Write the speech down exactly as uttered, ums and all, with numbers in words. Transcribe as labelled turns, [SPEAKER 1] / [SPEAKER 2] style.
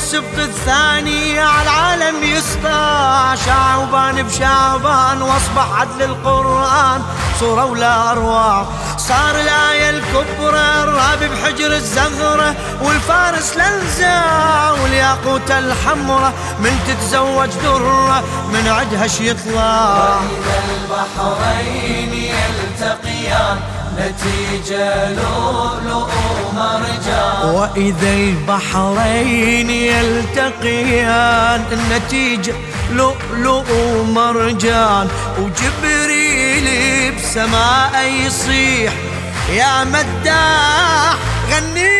[SPEAKER 1] والسبط الثاني على العالم يسطع، شعبان بشعبان واصبح عدل القرآن صورة ولا أروع. صار الآية الكبرى الراب بحجر الزغرة، والفارس لنزع والياقوتة الحمرة من تتزوج درة من عدهش يطلع.
[SPEAKER 2] وإذا البحرين يلتقيان نتيجة لؤلؤ ومرجان.
[SPEAKER 1] وإذا البحرين يلتقيان النتيجة لؤلؤ ومرجان. وجبريل بسماء يصيح يا مداح غني